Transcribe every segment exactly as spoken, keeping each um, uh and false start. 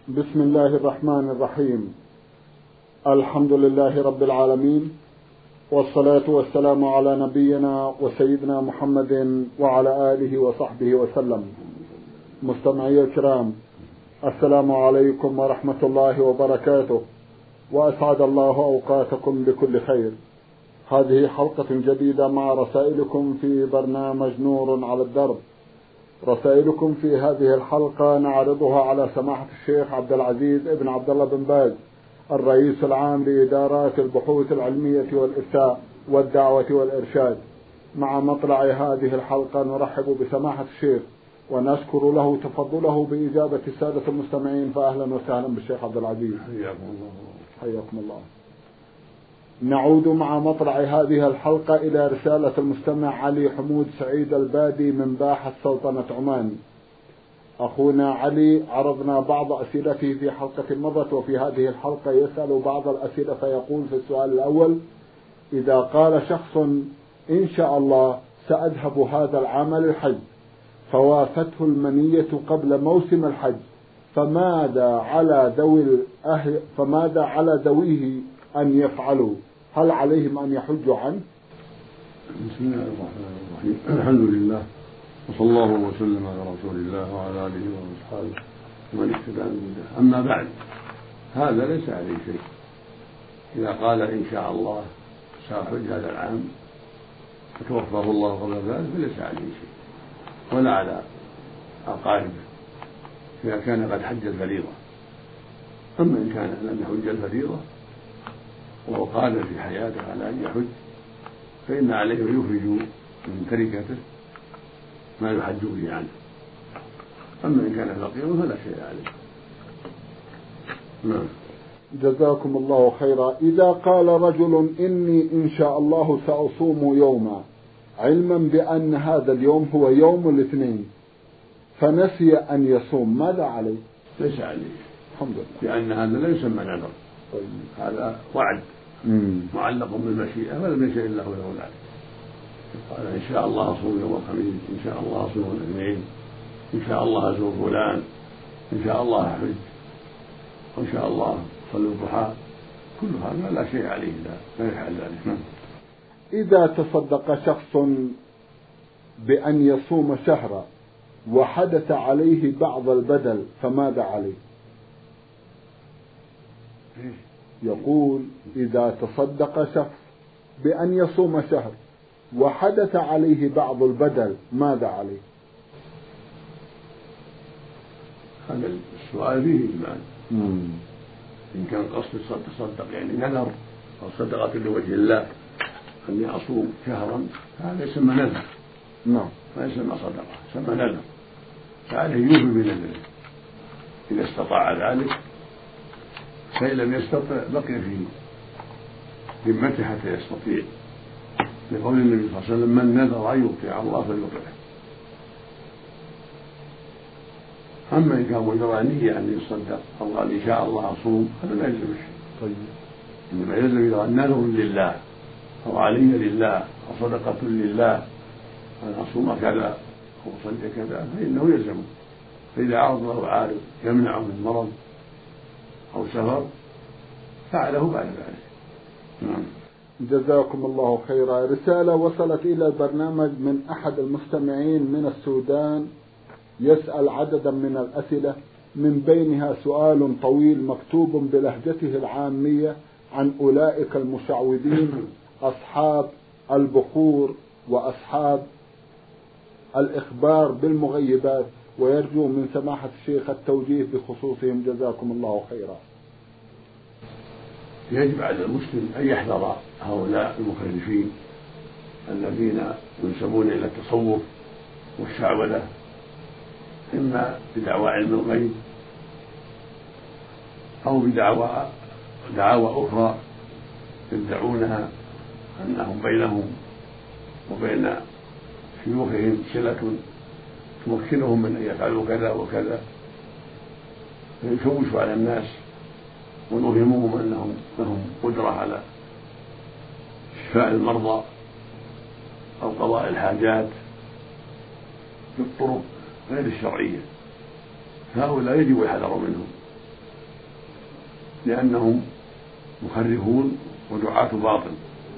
بسم الله الرحمن الرحيم. الحمد لله رب العالمين، والصلاة والسلام على نبينا وسيدنا محمد وعلى آله وصحبه وسلم. مستمعي الكرام، السلام عليكم ورحمة الله وبركاته، وأسعد الله أوقاتكم بكل خير. هذه حلقة جديدة مع رسائلكم في برنامج نور على الدرب. رسائلكم في هذه الحلقة نعرضها على سماحة الشيخ عبد العزيز ابن عبد الله بن باز، الرئيس العام لإدارات البحوث العلمية والإفتاء والدعوة والإرشاد. مع مطلع هذه الحلقة نرحب بسماحة الشيخ ونشكر له تفضله بإجابة السادة المستمعين، فأهلا وسهلا بالشيخ عبد العزيز. حياكم الله. حياكم الله. نعود مع مطلع هذه الحلقة إلى رسالة المستمع علي حمود سعيد البادي من باحة سلطنة عمان. أخونا علي عرضنا بعض أسئلته في حلقة مضت، وفي هذه الحلقة يسأل بعض الأسئلة فيقول في السؤال الأول: إذا قال شخص إن شاء الله سأذهب هذا العام للحج، فوافته المنية قبل موسم الحج، فماذا على ذوي الأهل فماذا على ذويه أن يفعلوا؟ هل عليهم أن يحجوا عنه؟ بسم الله الرحمن الرحيم. الحمد لله، وصلى الله وسلم على رسول الله وعلى آله وأصحابه ومن اهتدى بهداه. أما بعد، هذا ليس عليه شيء. إذا قال إن شاء الله سأحج هذا العام فتوفاه الله قبل ذلك فليس عليه شيء، ولا على أقاربه إذا كان قد حج الفريضة. أما إن كان لم يحج الفريضة وهو قادر في حياته على أن يحج، فإن عليه يخرج من تركته ما يحج به عنه. أما إن كان فقيرا فلا شيء عليه. نعم. جزاكم الله خيرا. إذا قال رجل إني إن شاء الله سأصوم يوما، علما بأن هذا اليوم هو يوم الاثنين، فنسي أن يصوم، ماذا عليه؟ ليس عليه. الحمد لله. لأن هذا لا يسمى نذر. طيب. هذا وعد مم. معلق بالمشيئة، فلم يشاء الله له ذلك. قال إن شاء الله أصوم يوم الخميس، إن شاء الله أصوم الاثنين، إن شاء الله أزور فلان، إن شاء الله أحج، وإن شاء الله صلي الضحى. كل هذا لا شيء عليه، لا يفعل ذلك. إذا تصدق شخص بأن يصوم شهرا وحدث عليه بعض البدل، فماذا عليه؟ يقول: إذا تصدق شخص بأن يصوم شهر وحدث عليه بعض البدل، ماذا عليه؟ هذا السؤال فيه إجمال. إن كان قصد تصدق يعني نذر أو صدقة لوجه الله أني أصوم شهرا، هذا يسمى نذر. نعم. ما يسمى صدقة، يسمى نذر، فعليه يوفي بنذره إذا استطاع ذلك. فإن لم يستطع بقي في ذمته حتى يستطيع، لقول النبي صلى الله عليه وسلم: من نذر أن يطيع الله فليطيعه. أما إن كان مجرد نية أن يصدق أو قال إن شاء الله أصوم، هذا لا يلزم شيء. طيب. إنما يلزم إذا نذر لله أو علي لله أو صدقة لله أن أصوم كذا أو أصلي كذا، فإنه يلزمه. فإذا عرض له عارض يمنعه من مرض أو سفر فعله بعد ذلك. نعم. جزاكم الله خيرا. رسالة وصلت إلى البرنامج من أحد المستمعين من السودان، يسأل عددا من الأسئلة، من بينها سؤال طويل مكتوب بلهجته العامية عن أولئك المشعوذين أصحاب البخور وأصحاب الإخبار بالمغيبات، ويرجو من سماحة الشيخ التوجيه بخصوصهم، جزاكم الله خيرا. يجب على المسلم أن يحذر هؤلاء المخرفين الذين ينسبون إلى التصوف والشعوذة، إما بدعوى علم الغيب أو بدعوى دعاوى أخرى يدعونها أنهم بينهم وبين شيوخهم صلة تمكنهم من أن يفعلوا كذا وكذا، فيشوشوا على الناس ونوهمهم أنهم لهم قدرة على شفاء المرضى أو قضاء الحاجات بالطرق غير الشرعية. هؤلاء يجب الحذر منهم لأنهم مخرفون ودعاة باطل.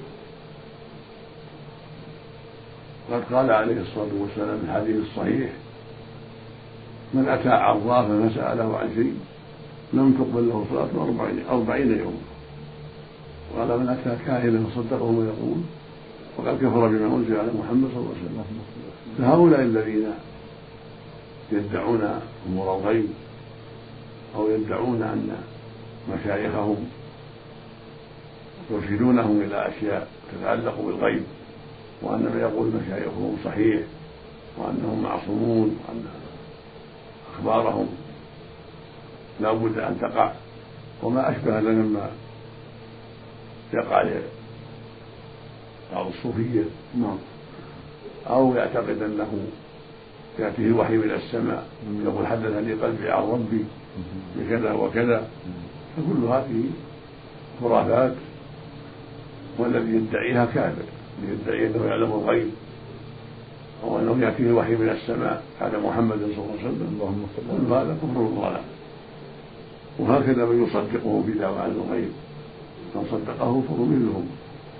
قد قال عليه الصلاة والسلام في الحديث الصحيح: من أتى عرافا فسأله عن شيء لم تقبل له صلاة أربعين يوما. وقال: من أتى كاهنا فصدقه ويقول وقد كفر بما أنزل على محمد صلى الله عليه وسلم. فهؤلاء الذين يدعون أمور الغيب أو يدعون أن مشايخهم يرشدونهم إلى أشياء تتعلق بالغيب، وأن ما يقول مشايخهم صحيح، وأنهم معصومون، وأن أخبارهم لا بد أن تقع، وما أشبه هذا مما يقع بعض الصوفية، أو يعتقد أنه يأتيه الوحي من السماء يقول: حدثني قلبي عن ربي بكذا وكذا. فكل هذه خرافات، والذي يدعيها كافر، يدعي أنه يعلم الغيب أو أنه يأتيه الوحي من السماء على محمد صلى الله عليه وسلم. كل هذا كفر وضلال. وهكذا من يصدقه في دعوى عن الغيب، من صدقه فهو مثلهم.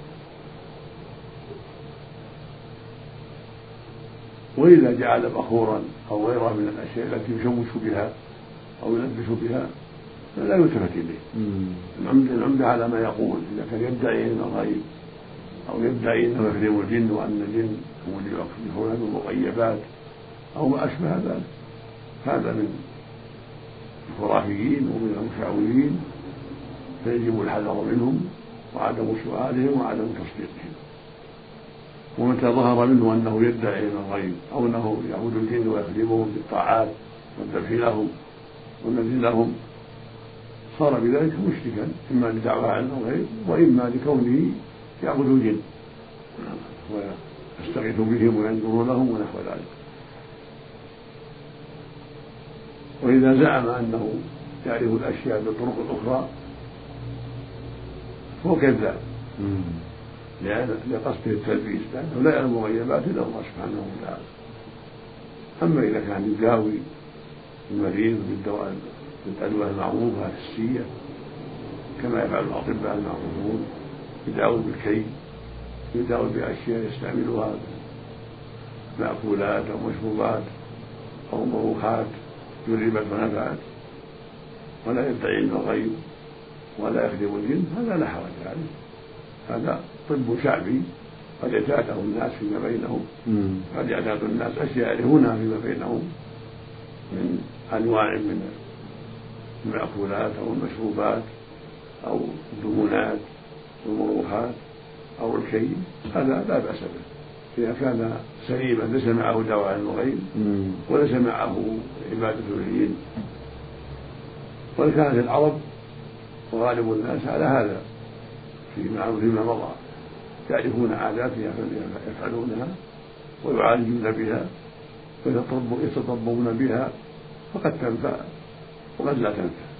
وإذا جعل بخورا أو غيره من الأشياء التي يشوش بها أو يلبس بها فلا يلتفت إليه. العمدة على ما يقول. إذا كان يدعي أن الغيب أو يدعي أنه يكرم الجن وأن الجن هم اللي يكفرون بالمغيبات أو ما أشبه ذلك، هذا من الخرافيين ومن المشعوذين، فيجب الحذر منهم وعدم سؤالهم وعدم تصديقهم. ومتى ظهر منه أنه يدعي علم الغيب أو أنه يعبد الجن ويخدمهم بالطاعات والذبح لهم والنذر لهم صار بذلك مشركا، إما لدعوى علم الغيب وإما لكونه يعبد الجن ويستغيث بهم وينذر لهم ونحو ذلك. وإذا زعم أنه يعرف الأشياء بالطرق الأخرى فهو كذاب لقصده التلبيس، لأنه لا يعلم الغيبات إلا الله سبحانه وتعالى. أما إذا كان يداوي المريض بالدواء بالأدوية المعروفة الحسية كما يفعل الأطباء المعروفون، يداوي بالكي، يداوي بأشياء يستعملها مأكولات أو مشروبات أو مروحات جربت ونفعت، ولا يدعي علم الغيب ولا يخدم الجن، هذا لا حرج عليه. هذا طب شعبي قد يتعاته الناس فيما بينهم، قد يعتاد الناس أشياء يعرفونها فيما بينهم من أنواع من المأكولات أو المشروبات أو الدهونات والمروحات أو الكي، هذا لا بأس به إذا كان سليما ليس معه دواء عن الغيب وليس معه عبادة الجن. وكانت العرب وغالب الناس على هذا فيما مضى، يعرفون عاداتها فيفعلونها ويعالجون بها ويتطببون بها، فقد تنفع وقد لا تنفع،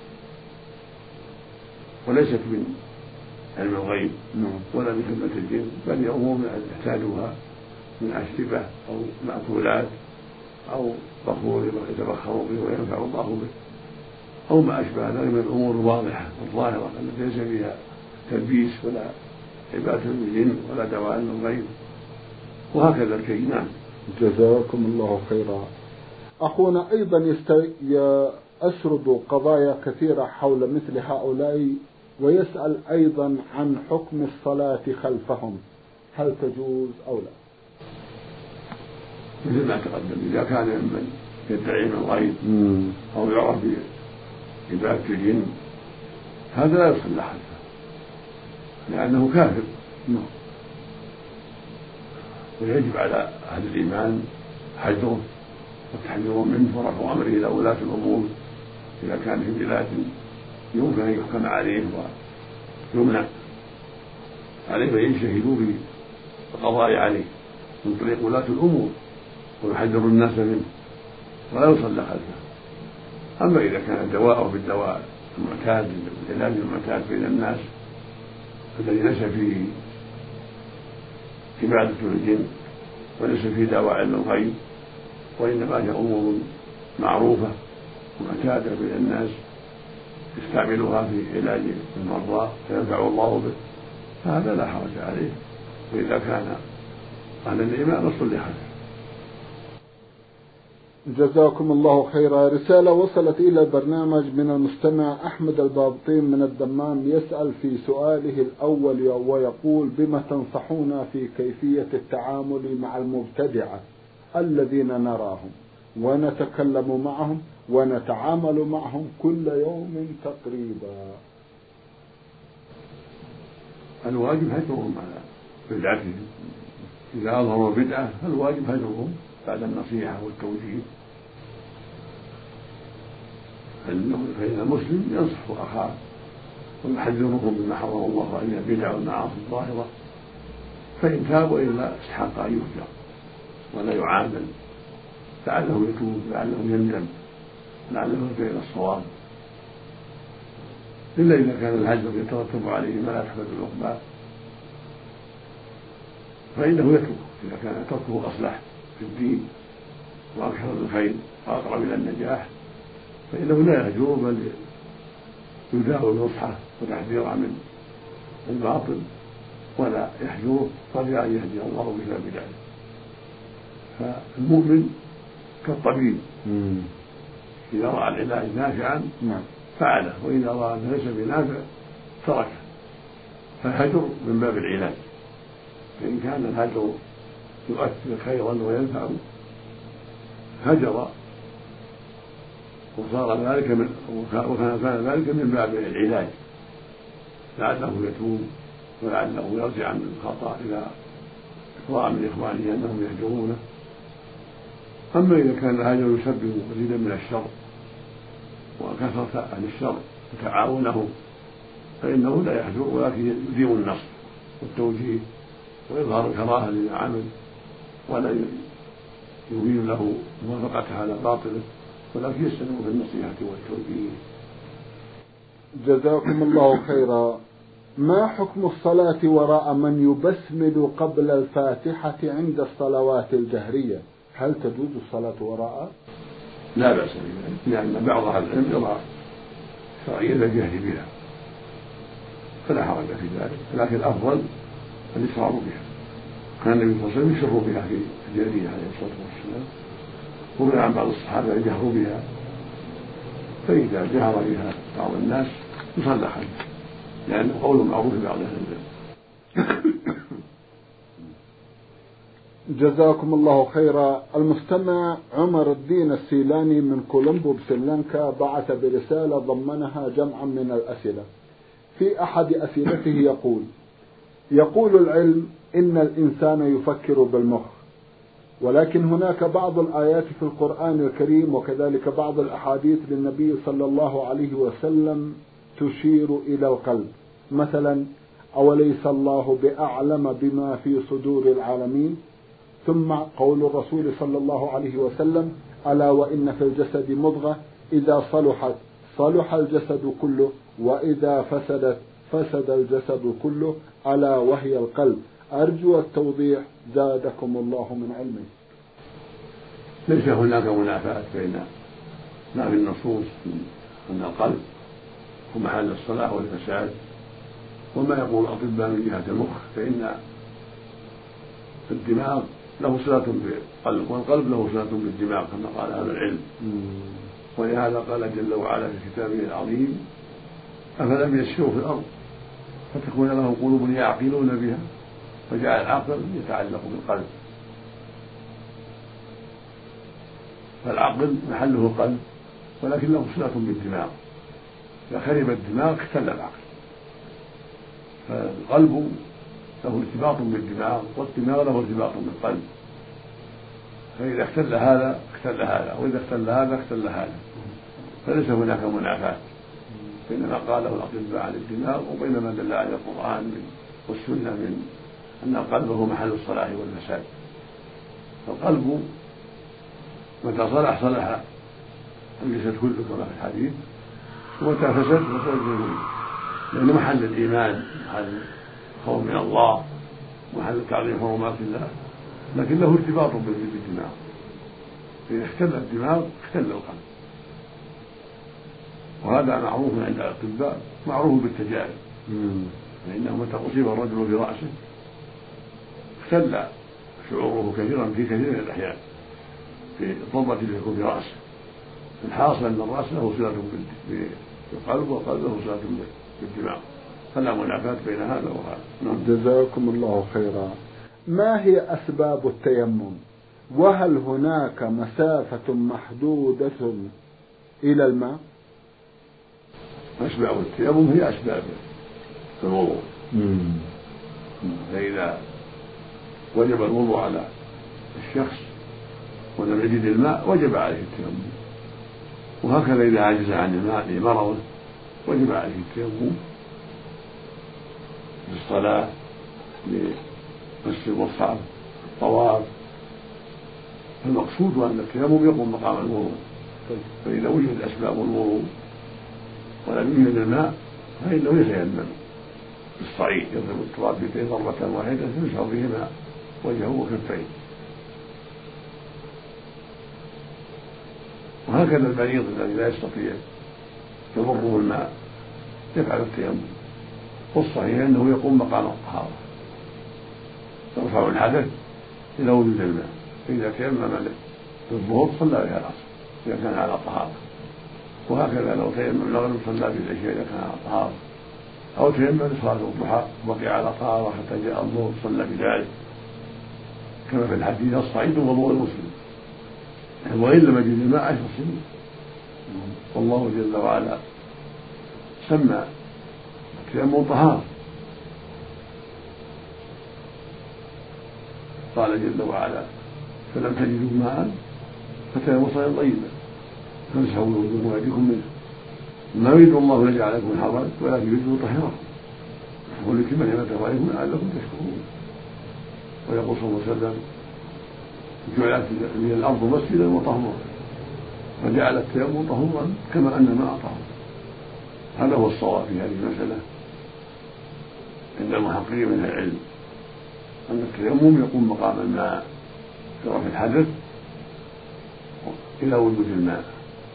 وليست من علم الغيب ولا من خدمة الجن، بل أمور يحتاجوها من أشربة أو مأكولات أو بخور يتبخر به وينفع الله به أو ما أشبه ذلك من الأمور الواضحة الظاهرة التي ليس فيها تلبيس ولا عبادة الجن ولا دواء عن الغيب. وهكذا الكي. نعم. جزاكم الله خيرا. أخونا أيضا يسرد قضايا كثيرة حول مثل هؤلاء، ويسأل أيضا عن حكم الصلاة خلفهم، هل تجوز أو لا؟ مثل ما تقدم، إذا كان ممن يدعي علم الغيب أو يعرف بعبادة الجن هذا لا يصلى خلفه لأنه كافر، ويجب على أهل الإيمان حذره والتحذير منه ورفع أمره إلى ولاة الأمور إذا كان في بلاد يمكن أن يحكم عليه ويمنع عليه فيجتهدوا في القضاء عليه من طريق ولاة الأمور ويحذر الناس منه ولا يصلى خلفه. أما إذا كان دواءه بالدواء المعتاد العلاج المعتاد بين الناس الذي ليس فيه عبادة الجن وليس فيه دواء علم الغيب وإنما هي أمور معروفة معتادة بين الناس يستعملها في علاج المرضى فينفع الله به فهذا لا حرج عليه، وإذا كان أهل الإيمان أصل لحاله. جزاكم الله خيرا. رسالة وصلت إلى البرنامج من المستمع أحمد البابطين من الدمام، يسأل في سؤاله الأول ويقول: بما تنصحون في كيفية التعامل مع المبتدعة الذين نراهم ونتكلم معهم ونتعامل معهم كل يوم تقريبا؟ الواجب هجرهم على بدعتهم، إذا أظهروا بدعة فالواجب هجرهم بعد النصيحة والتوجيه، فإن المسلم ينصح أخاه ويحذرهم بما حرم الله عليه البدع والمعاصي الظاهرة، فإن تاب وإلا استحق أن يهجر ولا يعامل، لعله يتوب لعله يندم لعله يرجع إلى الصواب، إلا إذا كان الهجر يترتب عليه ما لا تحمد العقبى فإنه يتوب إذا كان تركه أصلح في الدين وأكثر الخير وأقرب إلى النجاح، فإنه لا يهجر بل يداوم نصحه وتحذيره من الباطل ولا يهجره رجاء أن يهدي الله بسبب ذلك. فالمؤمن كالطبيب إذا رأى العلاج نافعا فعله، وإذا رأى أنه ليس بنافع تركه، فالهجر من باب العلاج، فإن كان الهجر يؤثر خيرا وينفع هجر وصار ذلك من وكان ذلك من باب العلاج لعله يتوب ولعله يرجع عن الخطأ إذا رأى من إخوانه أنهم يهجرونه. أما إذا كان الهجر يسبب مزيدا من الشر وكثرة عن الشر وتعاونه فإنه لا يهجر ولكن يديم النصر والتوجيه ويظهر الكراهة لما عمل ولا يبين له موافقته على باطله، ولكن يستمر في النصيحة والتوجيه. جزاكم الله خيرا. ما حكم الصلاة وراء من يبسمل قبل الفاتحة عند الصلوات الجهرية؟ هل تجوز الصلاة وراءه؟ لا بأس بذلك، لأن بعض أهل العلم يرى شرعية الجهر بها فلا حرج في ذلك، لكن الأفضل الإسرار بها. كان النبي صلى الله عليه وسلم يسر بها في الجاهلية عليه الصلاة والسلام، وروي عن بعض الصحابة الجهر بها، فإذا جهر بها بعض الناس يصلى خلفه لأنه قول معروف بعض أهل العلم. جزاكم الله خيرا. المستمع عمر الدين السيلاني من كولومبو بسريلانكا بعث برسالة ضمنها جمعا من الأسئلة. في أحد أسئلته يقول: يقول العلم إن الإنسان يفكر بالمخ، ولكن هناك بعض الآيات في القرآن الكريم وكذلك بعض الأحاديث للنبي صلى الله عليه وسلم تشير إلى القلب، مثلا: أوليس الله بأعلم بما في صدور العالمين؟ ثم قول الرسول صلى الله عليه وسلم: ألا وإن في الجسد مضغة إذا صلحت صلح الجسد كله وإذا فسدت فسد الجسد كله ألا وهي القلب. أرجو التوضيح زادكم الله من علمه. ليس هناك منافاة بين ما في النصوص أن القلب هو محل الصلاح والفساد وما يقول الأطباء من جهة المخ، فإن الدماغ له صلة بالقلب والقلب له صلة بالدماغ كما قال أهل العلم، ولهذا قال جل وعلا في كتابه العظيم: أفلم يسيروا في الأرض فتكون لهم قلوب يعقلون بها، فجعل العقل يتعلق بالقلب، فالعقل محله القلب ولكن له صلة بالدماغ، إذا خرب الدماغ اختل العقل، فالقلب له ارتباط بالدماغ والدماغ له ارتباط بالقلب، فإذا اختل هذا اختل هذا وإذا اختل هذا اختل هذا، فليس هناك منافاة بين ما قاله الأطباء عن الدماغ وبين ما دل عليه القرآن والسنة من أن القلب هو محل الصلاح والفساد. فالقلب متى صلح صلح الجسد كله كما في الحديث، ومتى فسد فسد الجسد، لأنه محل الإيمان محل الخوف من الله محل تعظيم حرمات الله، لكن له ارتباط بالدماغ، إذا اختل الدماغ اختل القلب. وهذا معروف عند الأطباء، معروف بالتجارب، فإنه متى أصيب الرجل في رأسه اختل شعوره كثيرا في كثير من الأحيان في الضربة التي تكون في رأسه. الحاصل أن الرأس له صلة بالقلب والقلب له صلة بالدماغ، فلا منافاة بين هذا وهذا. جزاكم الله خيرا. ما هي أسباب التيمم؟ وهل هناك مسافة محدودة إلى الماء؟ أسباب التيمم هي أسباب الوضوء، فإذا وجب الوضوء على الشخص ولم يجد الماء وجب عليه التيمم، وهكذا إذا عجز عن الماء لمرضه وجب عليه التيمم للصلاة، لمس المصحف، الطواف. المقصود أن التيمم يقوم مقام الوضوء، فإذا وجدت أسباب الوضوء ولم يوجد الماء فإنه يتيمم بالصعيد، يضرب التراب بيديه ضربة واحدة يمسح بهما وجهه وكفيه. وهكذا المريض الذي لا يستطيع يضره الماء يفعل التيمم، والصحيح أنه يقوم مقام الطهارة، يرفع الحدث إلى وجود الماء. إذا تيمم للظهر صلى بها العصر إذا كان على طهارة، وهكذا لو تيمم المغرب صلى بالعشاء إذا كان على طهارة، أو تيمم لصلاة الضحى وبقي على طهارة حتى جاء الظهر صلى بذلك، كما في الحديث الصعيد وضوء المسلم، وإن لم يجد الماء عشر سنين. والله جل وعلا سمى التيمم طهارة، قال جل وعلا فلم تجدوا ماء فتيمموا صعيدا طيبا فامسحوا بوجوهكم وأيديكم منه ما يريد الله ليجعل لكم حرجا ولكن يريد يطهركم وليتم نعمته عليكم لعلكم تشكرون. ويقول صلى الله عليه وسلم جعلت لي الأرض مسجدا وطهورا، وجعل التيمم طهورا كما أن الماء طهور. هذا هو الصواب في هذه المسألة عند المحققين من العلم، أن التيمم يقوم مقام الماء في رفع الحدث إلى وجود الماء،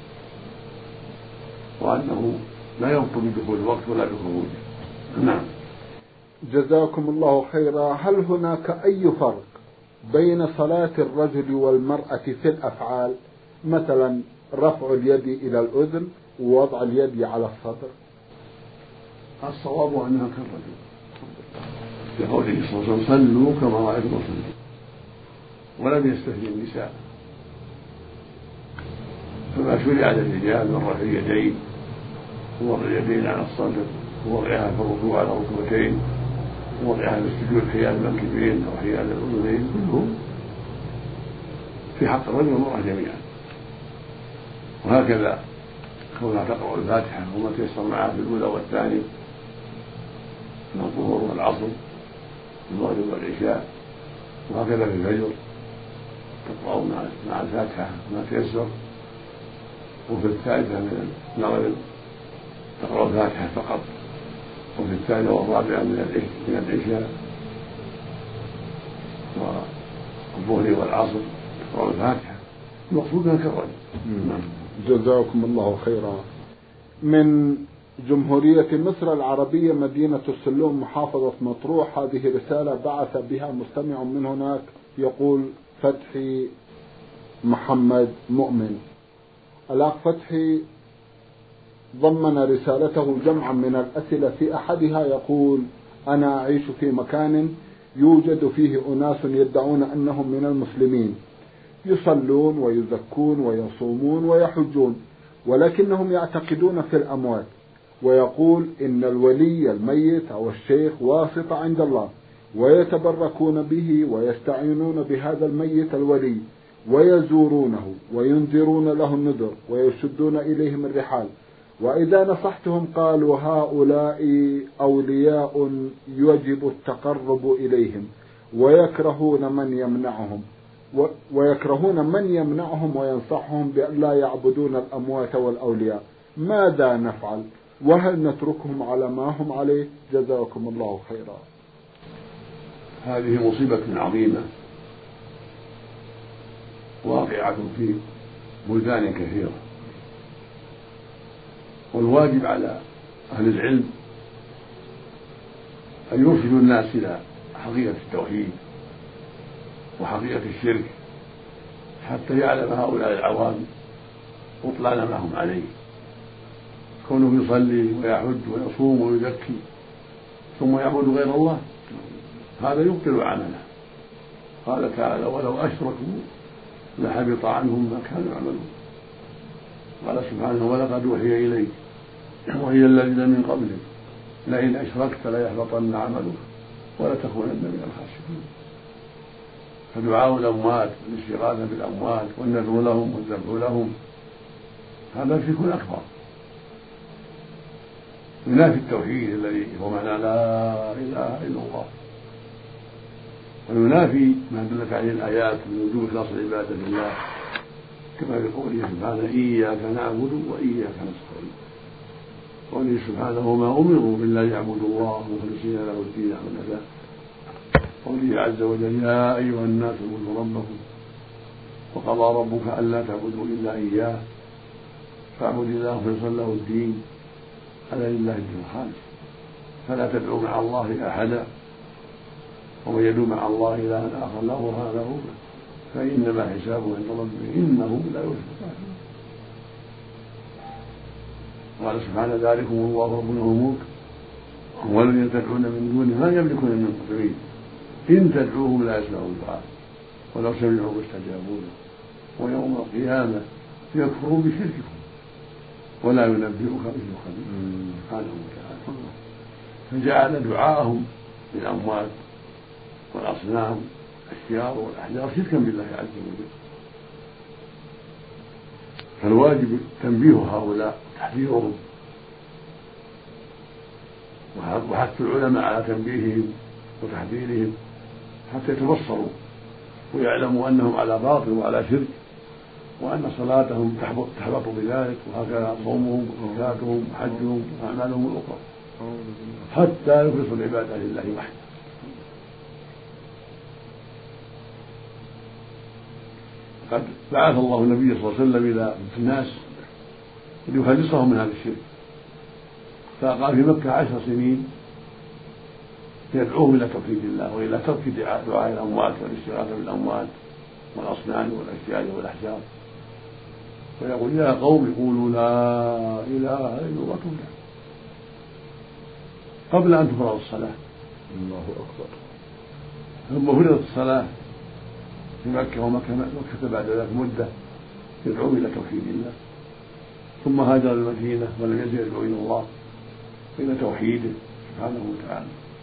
وأنه لا يبطل بدخول الوقت ولا بخروجه. نعم. جزاكم الله خيرا. هل هناك أي فرق بين صلاة الرجل والمرأة في الأفعال، مثلا رفع اليد إلى الأذن ووضع اليد على الصدر؟ الصواب أنها كالرجل، لقوله صلى الله عليه وسلم صلوا كما رأيتم صلوا، ولم يستثني النساء، فما شرع للرجال من رفع اليدين ووضع اليدين على الصدر ووضعها في الركوع على الركبتين ووضعها في السجود حيال المنكبين أو حيال الأذنين، كلهم في حق الرجل والمرأة جميعا. وهكذا كونها تقرأ الفاتحة وما تيسر معها في الأولى والثانية من الظهر والعصر المغرب والعشاء، وهكذا في الفجر تقرأ مع الفاتحة ما تيسر، وفي الثالثة من المغرب تقرأ الفاتحة فقط، وفي الثالثة والرابعة من العشاء والظهر والعصر تقرأ الفاتحة. المقصود أنها كالرجل. جزاكم الله خيرا. من جمهورية مصر العربية مدينة السلوم محافظة مطروح، هذه رسالة بعث بها مستمع من هناك يقول فتحي محمد مؤمن. الأخ فتحي ضمن رسالته جمعا من الأسئلة، في أحدها يقول أنا أعيش في مكان يوجد فيه أناس يدعون أنهم من المسلمين، يصلون ويزكون ويصومون ويحجون، ولكنهم يعتقدون في الأموات، ويقول إن الولي الميت أو الشيخ واسطة عند الله، ويتبركون به ويستعينون بهذا الميت الولي ويزورونه وينذرون له النذر ويشدون إليهم الرحال، وإذا نصحتهم قالوا هؤلاء أولياء يجب التقرب إليهم، ويكرهون من يمنعهم ويكرهون من يمنعهم وينصحهم بأن لا يعبدون الأموات والأولياء. ماذا نفعل؟ وهل نتركهم على ما هم عليه؟ جزاكم الله خيرا. هذه مصيبة عظيمة واقعة في بلدان كثيرة، والواجب على أهل العلم أن يرشدوا الناس إلى حقيقة التوحيد وحقيقة الشرك حتى يعلم هؤلاء العوام بطلان ما هم عليه. كونه يصلي ويحج ويصوم ويزكي ثم يعبد غير الله هذا يبطل عمله. قال تعالى ولو أشركوا لحبط عنهم ما كانوا يعملون. قال سبحانه ولقد أوحي إليك وهي الذين من قبلك لئن أشركت ليحبطن عملك ولتكونن من الخاسرين. فدعاء الأموات والاستغاثة بالأموات والنذر لهم والذبح لهم هذا شرك أكبر ينافي التوحيد الذي هو معنى لا إله إلا الله، وينافي ما دلت عليه الآيات من وجوب إخلاص العبادة لله كما في قوله سبحانه إياك نعبد وإياك نستعين. قوله سبحانه وما أمروا إلا ليعبدوا الله مخلصين له الدين حنفاء. قوله عز وجل يا أيها الناس اعبدوا ربكم وقضى ربك ألا تعبدوا إلا إياه فاعبد الله مخلصا له الدين ألا لله الدين الخالص فلا تدعوا مع الله أحدا ومن يدعو مع الله إلها آخر لا برهان له فإنما حسابه عند ربه إنه لا يفلح الكافرون. قال سبحانه ذلكم الله ربنا الملك والذين تدعون من دونه ما يملكون من قطمين إن تدعوهم لا يسمعوا الدعاء ولو سمعوا استجابوا له ويوم القيامة يكفرون بشرككم ولا ينبئك مثل خبير سبحانه وتعالى. فجعل دعاءهم للأموات والأصنام الأشجار والأحجار شركا بالله عز وجل. فالواجب تنبيه هؤلاء وتحذيرهم وحث العلماء على تنبيههم وتحذيرهم حتى يتبصروا ويعلموا أنهم على باطل وعلى شرك وأن صلاتهم تحبط بذلك وهكذا صومهم وزكاتهم وحجهم وأعمالهم الأخرى حتى يخلصوا العبادة لله وحده. قد بعث الله النبي صلى الله عليه وسلم إلى الناس ليخلصهم من هذا الشرك فقال في مكة عشر سنين يدعوهم إلى توحيد الله وإلى ترك دعاء الأموات والاستغاثة بالأموات والأصنام والأشجار والأحجار ويقول يا قوم قولوا لا إله إلا الله تفلحون قبل أن تفرض الصلاة. الله أكبر. ثم فرضت الصلاة في مكة ومكة مكة بعد ذلك مدة يدعو إلى توحيد الله ثم هاجر المدينة ولم يزل يدعو إلى الله إلى توحيده سبحانه وتعالى.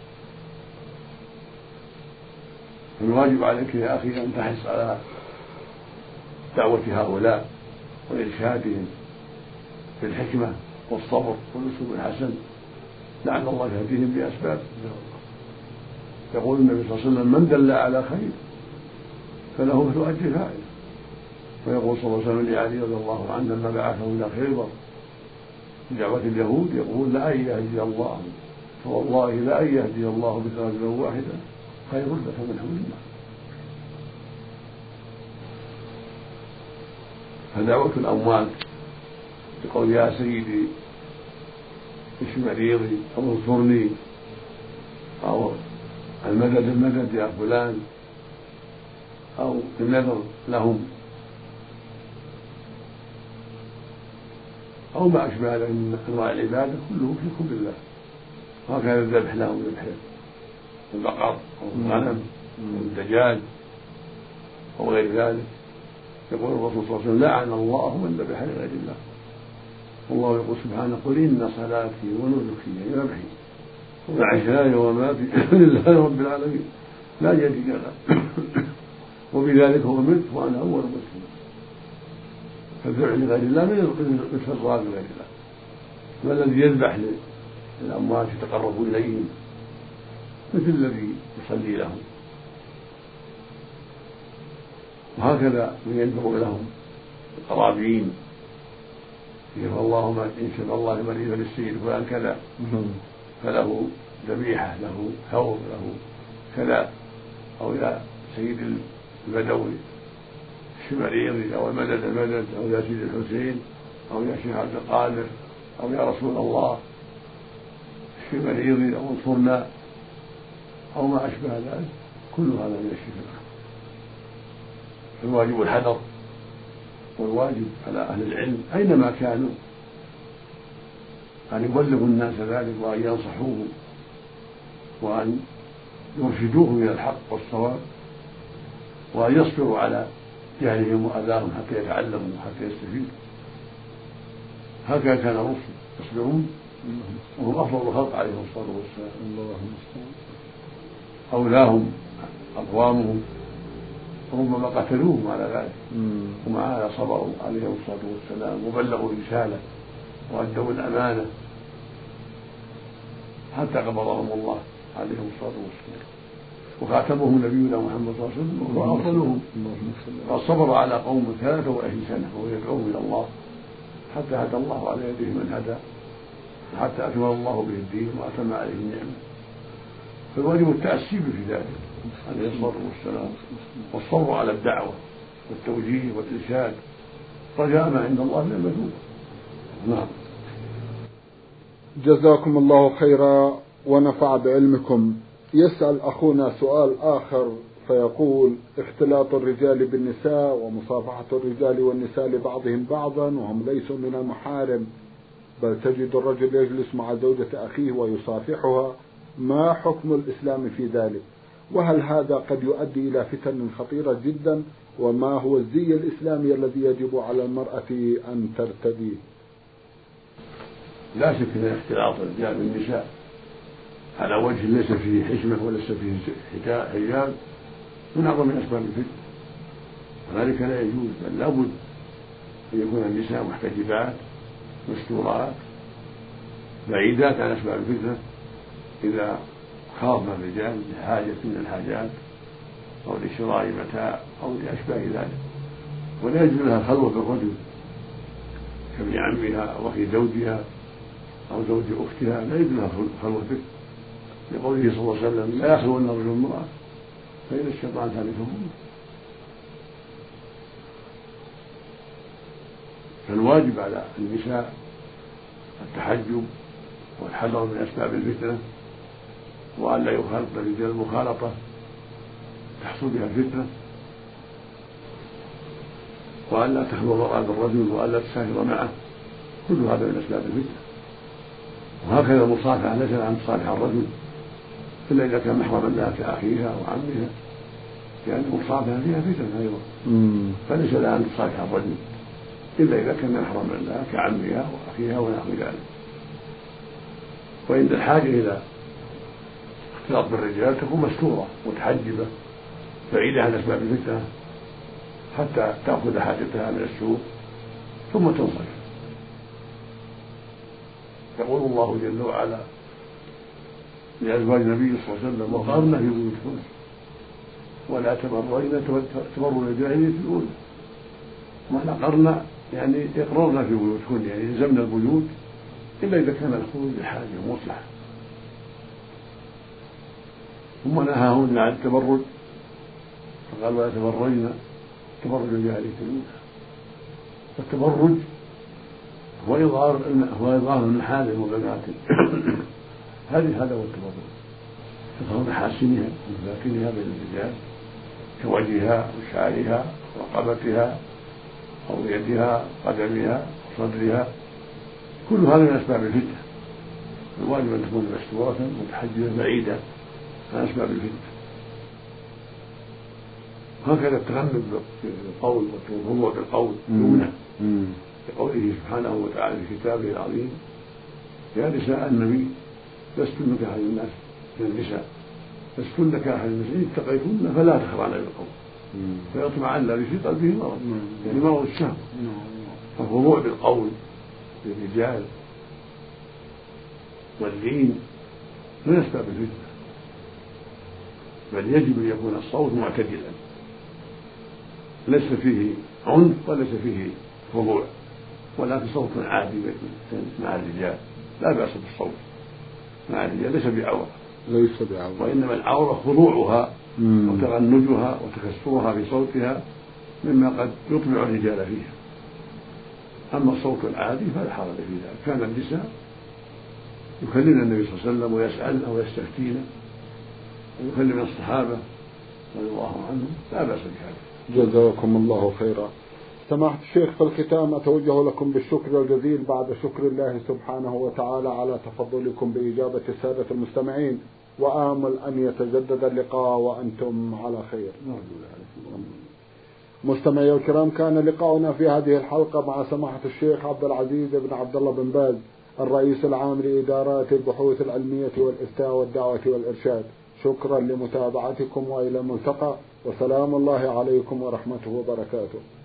فالواجب عليك يا أخي أن تحرص على دعوة هؤلاء وإرشادهم بالحكمة والصبر والأسلوب الحسن لعل الله يهديهم بأسباب. يقول النبي صلى الله عليه وسلم من دل على خير فله مثل أجر فاعله. ويقول صلى الله عليه وسلم لعلي رضي الله عنه لما بعثه إلى خيبر في دعوة اليهود يقول لأن يهدي الله فوالله لأن يهدي الله بك رجلا واحدا خير لك من حمل النار. فدعوة الأموات يقول يا سيدي اشف مريضي أو انصرني أو المدد المدد يا فلان أو النذر لهم أو ما أشبه ذلك من أنواع العبادة كله شرك بالله. وهكذا الذبح لهم ذبح البقر أو الغنم أو الدجاج أو غير ذلك. يقول الرسول صلى الله عليه وسلم لعن الله من ذبح لغير الله. والله يقول سبحانه قل إن صلاتي ونسكي وذبحي ومحياي ومماتي لله رب العالمين لا شريك له وبذلك هو أمرت وأنا أول مسلم. فالذبح لغير الله من الفرار لغير الله. والذي يذبح للأموات يتقرب إليهم مثل الذي يصلي لهم. وهكذا من يدعو لهم القرابين يشفى الله ما إن شفى الله مريض للسيد فلان كذا فله ذبيحة له ثور له كذا أو يا سيد البدوي الشمريضي أو المدد المدد أو يا سيد الحسين أو يا شيخ عبد القادر أو يا رسول الله اشف مريضي أو انصرنا أو ما أشبه ذلك، كل هذا من الشفاء. فالواجب الحذر، والواجب على أهل العلم أينما كانوا أن يبلغوا الناس ذلك، وأن ينصحوهم، وأن يرشدوهم إلى الحق والصواب، وأن يصبروا على جهلهم وأذاهم حتى يتعلموا وحتى يستفيدوا. هكذا كان الرسل يصبرون، وهم أفضل الخلق عليهم الصلاة والسلام. أولاهم أقوامهم ربما قتلوهم على ذلك، ومع هذا صبروا عليهم الصلاة والسلام وبلغوا الرسالة وأدوا الأمانة حتى قبضهم الله عليهم الصلاة والسلام، وخاتمهم نبينا محمد صلى الله عليه وسلم وهو أفضلهم. قد صبر على قوم ثلاثة وعشرين سنة وهو يدعوهم إلى الله حتى هدى الله على يده من هدى، وحتى أكمل الله به الدين وأتم عليه النعمة. فالواجب التأسي في ذلك عليه الصلاة والسلام، والصبر على الدعوة والتوجيه والإرشاد رجاء ما عند الله من المثوبة. نعم. جزاكم الله خيرا ونفع بعلمكم. يسأل أخونا سؤال آخر فيقول: اختلاط الرجال بالنساء ومصافحة الرجال والنساء لبعضهم بعضا وهم ليسوا من المحارم، بل تجد الرجل يجلس مع زوجة أخيه ويصافحها، ما حكم الإسلام في ذلك؟ وهل هذا قد يؤدي إلى فتن خطيرة جدا؟ وما هو الزي الإسلامي الذي يجب على المرأة أن ترتديه؟ لا شك أن اختلاط الرجال بالنساء على وجه ليس فيه حشمة وليس فيه حجاب من أعظم أسباب الفتن، وذلك لا يجوز، بل لابد أن يكون النساء محتجبات مستورات بعيدات عن أسباب الفتنة إذا خاضن الرجال لحاجة من الحاجات أو لشراء متاع أو لأشباه ذلك. ولا يجوز لها خلوة بالرجل كابن عمها أو أخي زوجها أو زوج أختها، لا يجوز لها خلوة به، لقوله صلى الله عليه وسلم: لا يخلون الرجل امرأة فإن الشيطان ثالثهما. فالواجب على النساء التحجب والحذر من أسباب الفتنة، وأن لا يخالط الرجال المخالطة تحصل بها الفتنة، وأن لا تخلو المرأة بالرجل، وأن لا تسافر معه، كل هذا من أسباب الفتنة. وهكذا المصافحة ليس لها أن تصافح الرجل إلا إذا كان محرما لها كأخيها وعمها، لأن المصافحة فيها فتنة أيضا، فليس لها أن تصافح الرجل إلا إذا كان محرما لها كعمها وأخيها ونحو ذلك. وإن الحاجة إلى اختلاط بالرجال تكون مستورة متحجبة بعيدة عن أسباب الفتنة حتى تأخذ حاجتها من السوق ثم تنصرف. يقول الله جل وعلا لأزواج النبي صلى الله عليه وسلم: وقرن في بيوتكن ولا تبرجن تبرج الجاهلية الأولى. معنى قرن يعني اقررنا في بيوتكن، يعني يلزمنا البيوت إلا إذا كان الخروج لحاجة ومصلحة. ثم نهاهن عن التبرج فقال: ولا تبرجن تبرج الجاهلية الأولى. والتبرج هو إظهار هو إظهار محارم وبناتهم هذه هذا هو التبرج، إظهار محاسنها ومساكنها بين الرجال كوجهها وشعرها ورقبتها أو يدها قدمها وصدرها، كل هذا من أسباب الفتنة. الواجب أن تكون مستورة متحجبة بعيدة عن أسباب الفتنة. وهكذا التغنم بالقول والخضوع بالقول يمنع، لقوله سبحانه وتعالى في كتابه العظيم: يا نساء النبي لستن كأحد الناس من النساء لستن كأحد الناس إن اتقيتن فلا تخضعن بالقول فيطمع الذي في قلبه مرض، يعني مرض الشهوة. فالخضوع بالقول للرجال واللين من أسباب الفتنة، بل يجب أن يكون الصوت معتدلا ليس فيه عنف وليس فيه خضوع، ولكن صوت عادي مع الرجال لا بأس بالصوت مع الرجال، ليس بعورة ليس بعورة وإنما العورة خضوعها وتغنجها وتكسرها بصوتها مما قد يطبع الرجال فيها. أما الصوت العادي فلا حرج في ذلك. كان النساء يكلمن النبي صلى الله عليه وسلم ويسأل أو يستفتين ويكلم الصحابة رضي الله عنهم، لا بأس بهذا. جزاكم الله خيرا. سماحة الشيخ، في الختام أتوجه لكم بالشكر الجزيل بعد شكر الله سبحانه وتعالى على تفضلكم بإجابة السادة المستمعين، وآمل أن يتجدد اللقاء وأنتم على خير. مستمعي الكرام، كان لقاؤنا في هذه الحلقة مع سماحة الشيخ عبد العزيز بن عبد الله بن باز، الرئيس العام لإدارات البحوث العلمية والإفتاء والدعوة والإرشاد. شكرا لمتابعتكم وإلى الملتقى، وسلام الله عليكم ورحمته وبركاته.